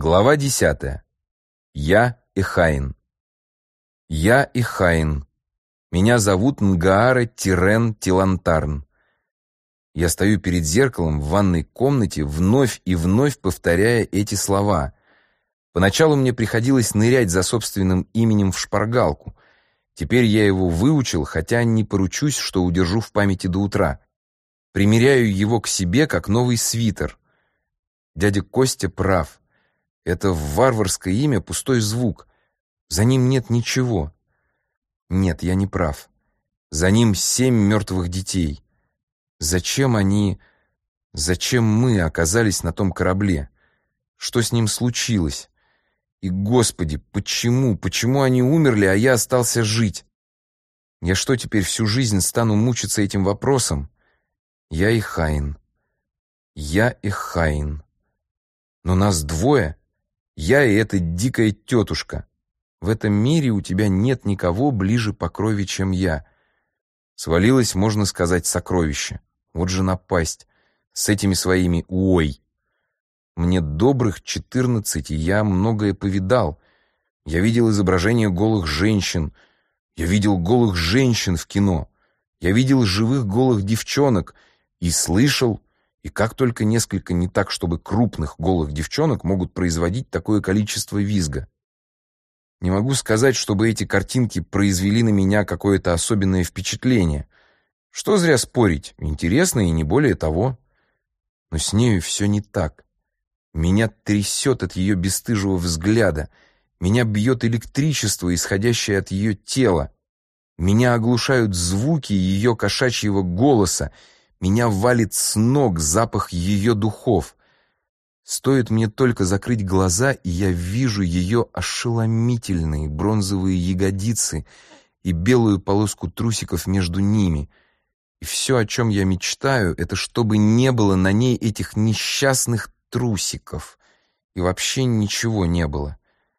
Глава 10. Я Эхайн. Я Эхайн. Меня зовут Нгаара Тирен Тилантарн. Я стою перед зеркалом в ванной комнате, вновь и вновь повторяя эти слова. Поначалу мне приходилось нырять за собственным именем в шпаргалку. Теперь я его выучил, хотя не поручусь, что удержу в памяти до утра. Примеряю его к себе, как новый свитер. Дядя Костя прав. Это варварское имя — пустой звук. За ним нет ничего. Нет, я не прав. За ним 7 мертвых детей. Зачем мы оказались на том корабле? Что с ним случилось? И, Господи, почему они умерли, а я остался жить? Я что, теперь всю жизнь стану мучиться этим вопросом? Я Эхайн. Я Эхайн. Но нас двое. Я и эта дикая тетушка. В этом мире у тебя нет никого ближе по крови, чем я. Свалилось, можно сказать, сокровище. Вот же напасть. С этими своими «ой». Мне добрых 14, и я многое повидал. Я видел изображения голых женщин. Я видел голых женщин в кино. Я видел живых голых девчонок. И слышал... И как только несколько не так, чтобы крупных голых девчонок могут производить такое количество визга. Не могу сказать, чтобы эти картинки произвели на меня какое-то особенное впечатление. Что зря спорить, интересно и не более того. Но с нею все не так. Меня трясет от ее бесстыжего взгляда. Меня бьет электричество, исходящее от ее тела. Меня оглушают звуки ее кошачьего голоса. Меня валит с ног запах ее духов. Стоит мне только закрыть глаза, и я вижу ее ошеломительные бронзовые ягодицы и белую полоску трусиков между ними. И все, о чем я мечтаю, это чтобы не было на ней этих несчастных трусиков. И вообще ничего не было.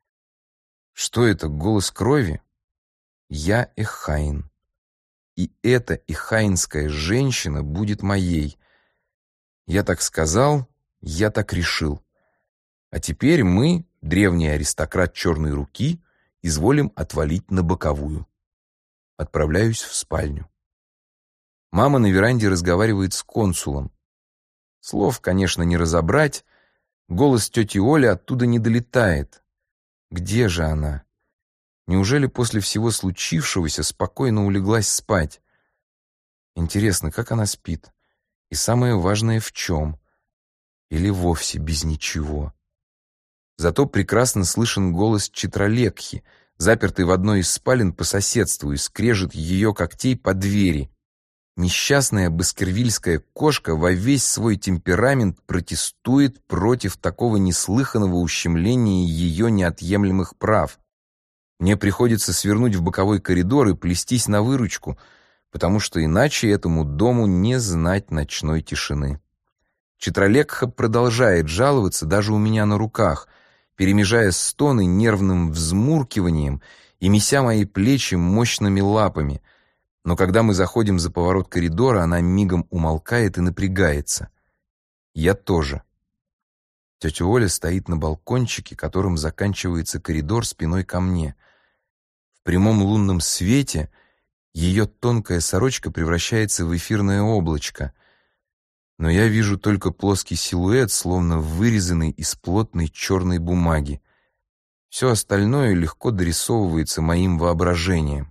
Что это, голос крови? Я Эхайн. И эта эхайнская женщина будет моей. Я так сказал, я так решил. А теперь мы, древний аристократ черной руки, изволим отвалить на боковую. Отправляюсь в спальню. Мама на веранде разговаривает с консулом. Слов, конечно, не разобрать. Голос тети Оли оттуда не долетает. Где же она? Неужели после всего случившегося спокойно улеглась спать? Интересно, как она спит? И самое важное, в чем? Или вовсе без ничего? Зато прекрасно слышен голос Читралekхи, запертый в одной из спален по соседству, и скрежет ее когтей по двери. Несчастная баскервильская кошка во весь свой темперамент протестует против такого неслыханного ущемления ее неотъемлемых прав. Мне приходится свернуть в боковой коридор и плестись на выручку, потому что иначе этому дому не знать ночной тишины. Читралekха продолжает жаловаться даже у меня на руках, перемежая стоны нервным взмуркиванием и меся мои плечи мощными лапами. Но когда мы заходим за поворот коридора, она мигом умолкает и напрягается. Я тоже. Тетя Оля стоит на балкончике, которым заканчивается коридор, спиной ко мне. В прямом лунном свете ее тонкая сорочка превращается в эфирное облачко, но я вижу только плоский силуэт, словно вырезанный из плотной черной бумаги. Все остальное легко дорисовывается моим воображением.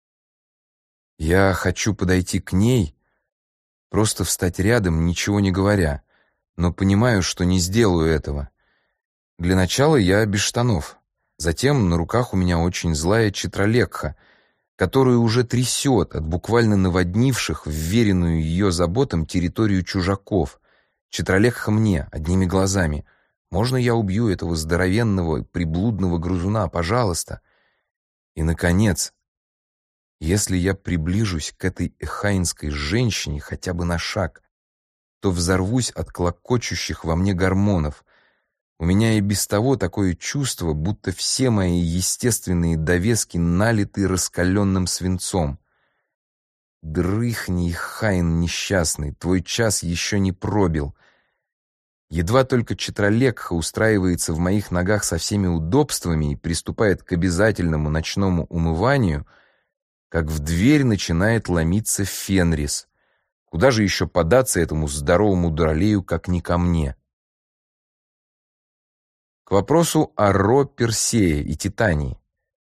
Я хочу подойти к ней, просто встать рядом, ничего не говоря, но понимаю, что не сделаю этого. Для начала я без штанов. Затем на руках у меня очень злая Читралekха, которую уже трясет от буквально наводнивших вверенную ее заботам территорию чужаков. Читралekха мне, одними глазами. Можно я убью этого здоровенного, приблудного грызуна, пожалуйста? И, наконец, если я приближусь к этой эхайнской женщине хотя бы на шаг, то взорвусь от клокочущих во мне гормонов. У меня и без того такое чувство, будто все мои естественные довески налиты раскаленным свинцом. Дрыхни, Эхайн несчастный, твой час еще не пробил. Едва только Читралекха устраивается в моих ногах со всеми удобствами и приступает к обязательному ночному умыванию, как в дверь начинает ломиться Фенрис. Куда же еще податься этому здоровому дуралею, как не ко мне? К вопросу о Ро Персее и Титании.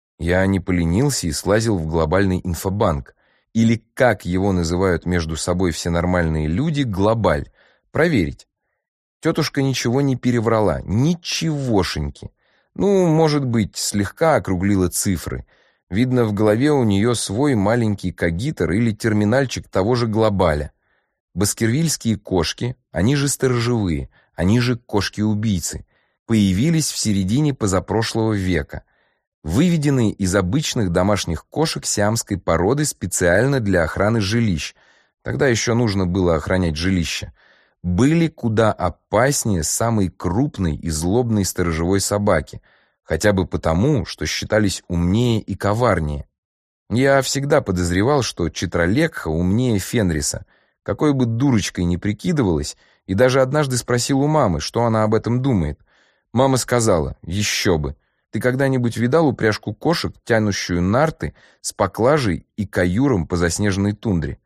Я не поленился и слазил в глобальный инфобанк, или, как его называют между собой все нормальные люди, глобаль, проверить. Тетушка ничего не переврала, ничегошеньки. Ну, может быть, слегка округлила цифры. Видно, в голове у нее свой маленький когитор или терминальчик того же глобаля. Баскервильские кошки, они же сторожевые, они же кошки-убийцы, появились в середине позапрошлого века, выведенные из обычных домашних кошек сиамской породы специально для охраны жилищ. Тогда еще нужно было охранять жилища. Были куда опаснее самой крупной и злобной сторожевой собаки, хотя бы потому, что считались умнее и коварнее. Я всегда подозревал, что Читралекха умнее Фенриса, какой бы дурочкой ни прикидывалась, и даже однажды спросил у мамы, что она об этом думает. Мама сказала: «Еще бы! Ты когда-нибудь видал упряжку кошек, тянущую нарты с поклажей и каюром по заснеженной тундре?»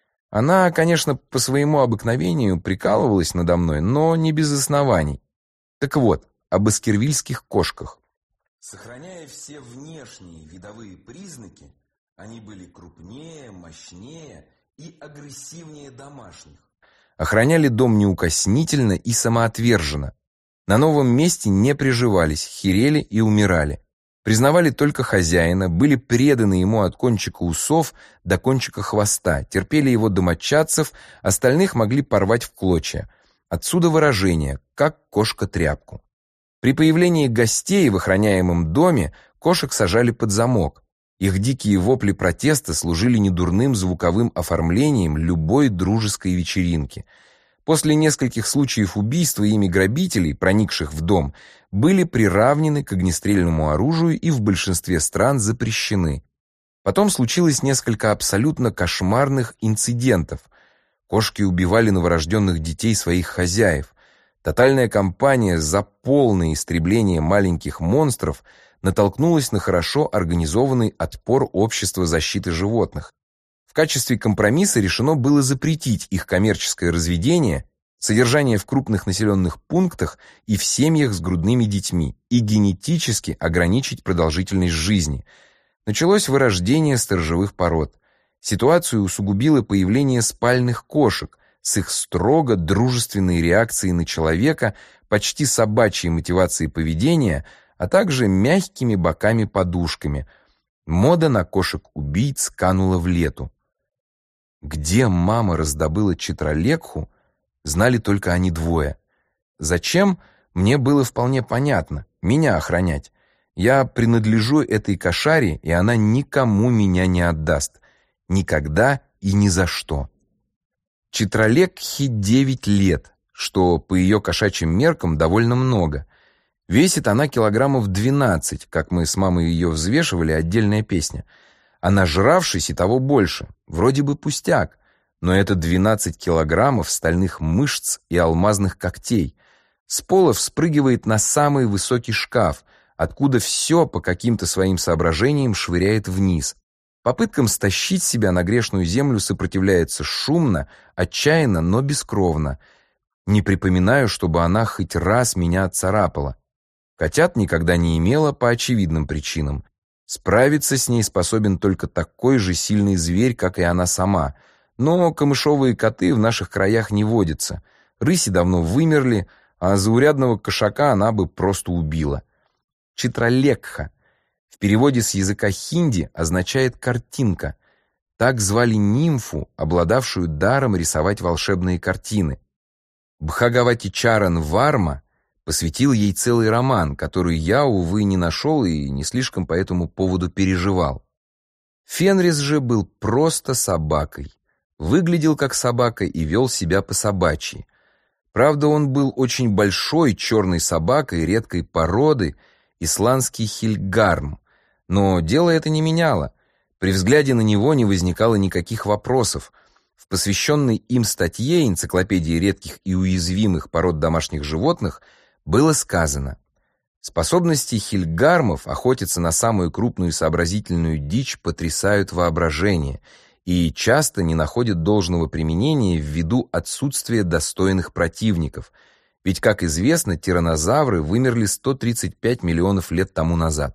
Она, конечно, по своему обыкновению прикалывалась надо мной, но не без оснований. Так вот, о баскервильских кошках. Сохраняя все внешние видовые признаки, они были крупнее, мощнее и агрессивнее домашних. Охраняли дом неукоснительно и самоотверженно. На новом месте не приживались, херели и умирали. Признавали только хозяина, были преданы ему от кончика усов до кончика хвоста, терпели его домочадцев, остальных могли порвать в клочья. Отсюда выражение «как кошка тряпку». При появлении гостей в охраняемом доме кошек сажали под замок. Их дикие вопли протеста служили недурным звуковым оформлением любой дружеской вечеринки. После нескольких случаев убийства ими грабителей, проникших в дом, были приравнены к огнестрельному оружию и в большинстве стран запрещены. Потом случилось несколько абсолютно кошмарных инцидентов. Кошки убивали новорожденных детей своих хозяев. Тотальная кампания за полное истребление маленьких монстров натолкнулась на хорошо организованный отпор общества защиты животных. В качестве компромисса решено было запретить их коммерческое разведение, содержание в крупных населенных пунктах и в семьях с грудными детьми и генетически ограничить продолжительность жизни. Началось вырождение сторожевых пород. Ситуацию усугубило появление спальных кошек с их строго дружественной реакцией на человека, почти собачьей мотивацией поведения, а также мягкими боками-подушками. Мода на кошек-убийц канула в лету. Где мама раздобыла Читралекху, знали только они двое. Зачем, мне было вполне понятно. Меня охранять. Я принадлежу этой кошаре, и она никому меня не отдаст. Никогда и ни за что. Читралекхе 9 лет, что по ее кошачьим меркам довольно много. Весит она килограммов 12, как мы с мамой ее взвешивали, отдельная песня. А нажравшись и того больше, вроде бы пустяк, но это 12 килограммов стальных мышц и алмазных когтей. С пола вспрыгивает на самый высокий шкаф, откуда все по каким-то своим соображениям швыряет вниз. Попыткам стащить себя на грешную землю сопротивляется шумно, отчаянно, но бескровно. Не припоминаю, чтобы она хоть раз меня отцарапала. Котят никогда не имела по очевидным причинам. Справиться с ней способен только такой же сильный зверь, как и она сама. Но камышовые коты в наших краях не водятся. Рыси давно вымерли, а заурядного кошака она бы просто убила. Читралекха в переводе с языка хинди означает «картинка». Так звали нимфу, обладавшую даром рисовать волшебные картины. Бхагавати-чаран Варма посвятил ей целый роман, который я, увы, не нашел и не слишком по этому поводу переживал. Фенрис же был просто собакой. Выглядел как собака и вел себя по-собачьи. Правда, он был очень большой черной собакой редкой породы, исландский хильгарм, но дело это не меняло. При взгляде на него не возникало никаких вопросов. В посвященной им статье «Энциклопедии редких и уязвимых пород домашних животных» было сказано: способности хильгармов охотиться на самую крупную и сообразительную дичь потрясают воображение и часто не находят должного применения ввиду отсутствия достойных противников. Ведь, как известно, тираннозавры вымерли 135 миллионов лет тому назад.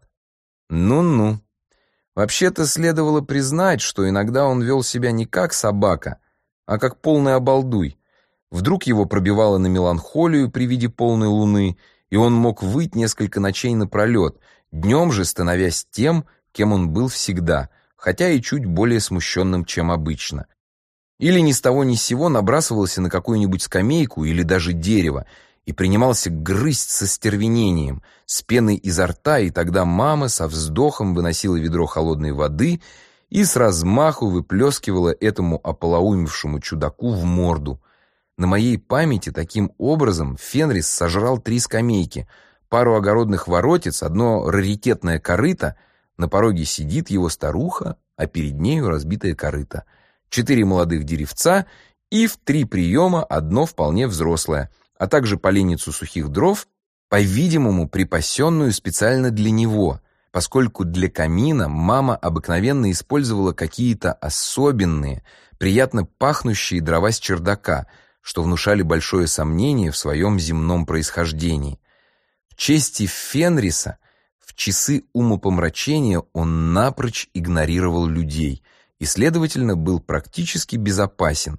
Ну-ну. Вообще-то следовало признать, что иногда он вел себя не как собака, а как полный обалдуй. Вдруг его пробивало на меланхолию при виде полной луны, и он мог выть несколько ночей напролет, днем же становясь тем, кем он был всегда, хотя и чуть более смущенным, чем обычно. Или ни с того ни с сего набрасывался на какую-нибудь скамейку или даже дерево и принимался грызть со стервенением, с пеной изо рта, и тогда мама со вздохом выносила ведро холодной воды и с размаху выплескивала этому ополоумевшему чудаку в морду. На моей памяти таким образом Фенрис сожрал 3 скамейки, пару огородных воротец, одно раритетное корыто, на пороге сидит его старуха, а перед нею разбитое корыто, 4 молодых деревца и в 3 приема одно вполне взрослое, а также поленницу сухих дров, по-видимому, припасенную специально для него, поскольку для камина мама обыкновенно использовала какие-то особенные, приятно пахнущие дрова с чердака, что внушали большое сомнение в своем земном происхождении. В чести Фенриса, в часы умопомрачения он напрочь игнорировал людей и, следовательно, был практически безопасен.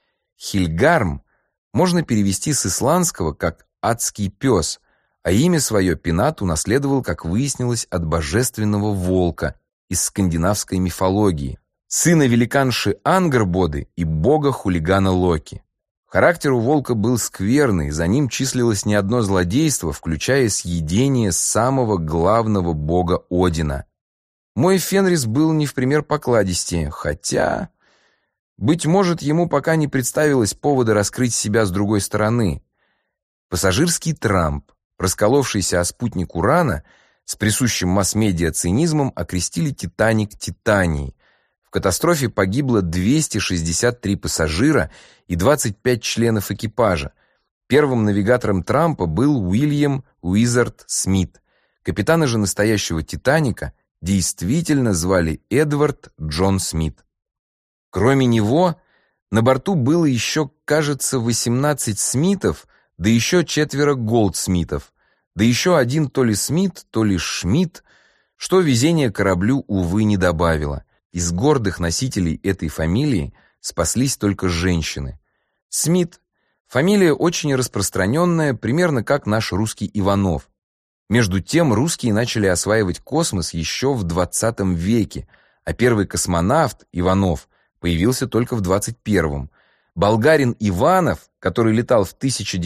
Хильгарм можно перевести с исландского как «адский пес», а имя свое Пенат унаследовал, как выяснилось, от божественного волка из скандинавской мифологии, сына великанши Ангрбоды и бога-хулигана Локи. Характер у волка был скверный, за ним числилось не одно злодейство, включая съедение самого главного бога Одина. Мой Фенрис был не в пример покладистее, хотя, быть может, ему пока не представилось повода раскрыть себя с другой стороны. Пассажирский трамп, расколовшийся о спутник Урана, с присущим масс-медиа цинизмом окрестили «Титаник» Титанией. В катастрофе погибло 263 пассажира и 25 членов экипажа. Первым навигатором Трампа был Уильям Уизард Смит. Капитана же настоящего «Титаника» действительно звали Эдвард Джон Смит. Кроме него, на борту было еще, кажется, 18 Смитов, да еще 4 Голдсмитов, да еще один то ли Смит, то ли Шмидт, что везение кораблю, увы, не добавило. Из гордых носителей этой фамилии спаслись только женщины. Смит – фамилия очень распространенная, примерно как наш русский Иванов. Между тем русские начали осваивать космос еще в 20 веке, а первый космонавт, Иванов, появился только в 21-м. Болгарин Иванов, который летал в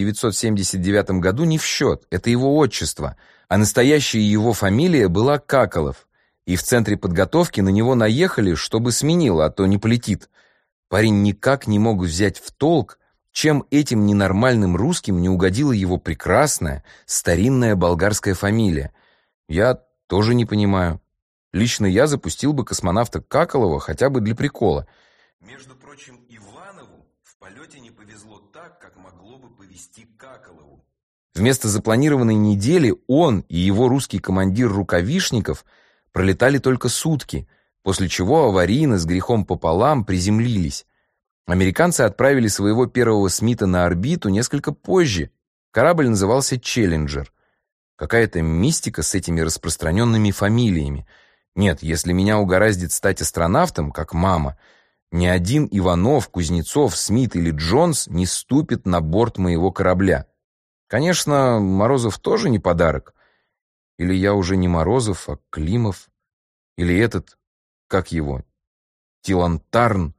1979 году, не в счет, это его отчество, а настоящая его фамилия была Каколов, и в центре подготовки на него наехали, чтобы сменил, а то не полетит. Парень никак не мог взять в толк, чем этим ненормальным русским не угодила его прекрасная, старинная болгарская фамилия. Я тоже не понимаю. Лично я запустил бы космонавта Каколова хотя бы для прикола. Между прочим, Иванову в полете не повезло так, как могло бы повезти Каколову. Вместо запланированной недели он и его русский командир Рукавишников пролетали только сутки, после чего аварийно с грехом пополам приземлились. Американцы отправили своего первого Смита на орбиту несколько позже. Корабль назывался «Челленджер». Какая-то мистика с этими распространенными фамилиями. Нет, если меня угораздит стать астронавтом, как мама, ни один Иванов, Кузнецов, Смит или Джонс не ступит на борт моего корабля. Конечно, Морозов тоже не подарок. Или я уже не Морозов, а Климов. Или этот, как его, Тилантарн.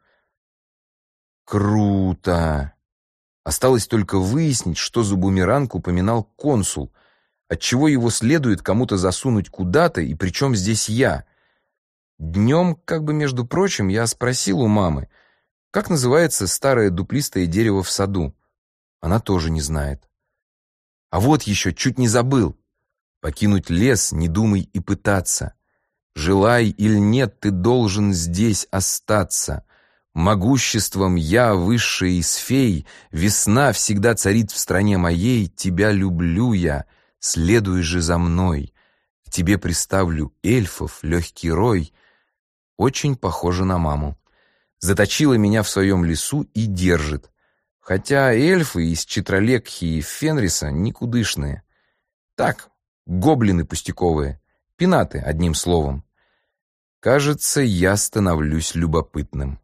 Круто! Осталось только выяснить, что за бумеранг упоминал консул, отчего его следует кому-то засунуть куда-то, и причем здесь я. Днем, как бы между прочим, я спросил у мамы, как называется старое дуплистое дерево в саду. Она тоже не знает. А вот еще, чуть не забыл. Покинуть лес не думай и пытаться. Желай или нет, ты должен здесь остаться. Могуществом я, высшая из фей, весна всегда царит в стране моей, тебя люблю я, следуй же за мной. К тебе приставлю эльфов, легкий рой. Очень похожа на маму. Заточила меня в своем лесу и держит. Хотя эльфы из Читралегхи и Фенриса никудышные. Так, гоблины пустяковые, пенаты, одним словом. Кажется, я становлюсь любопытным.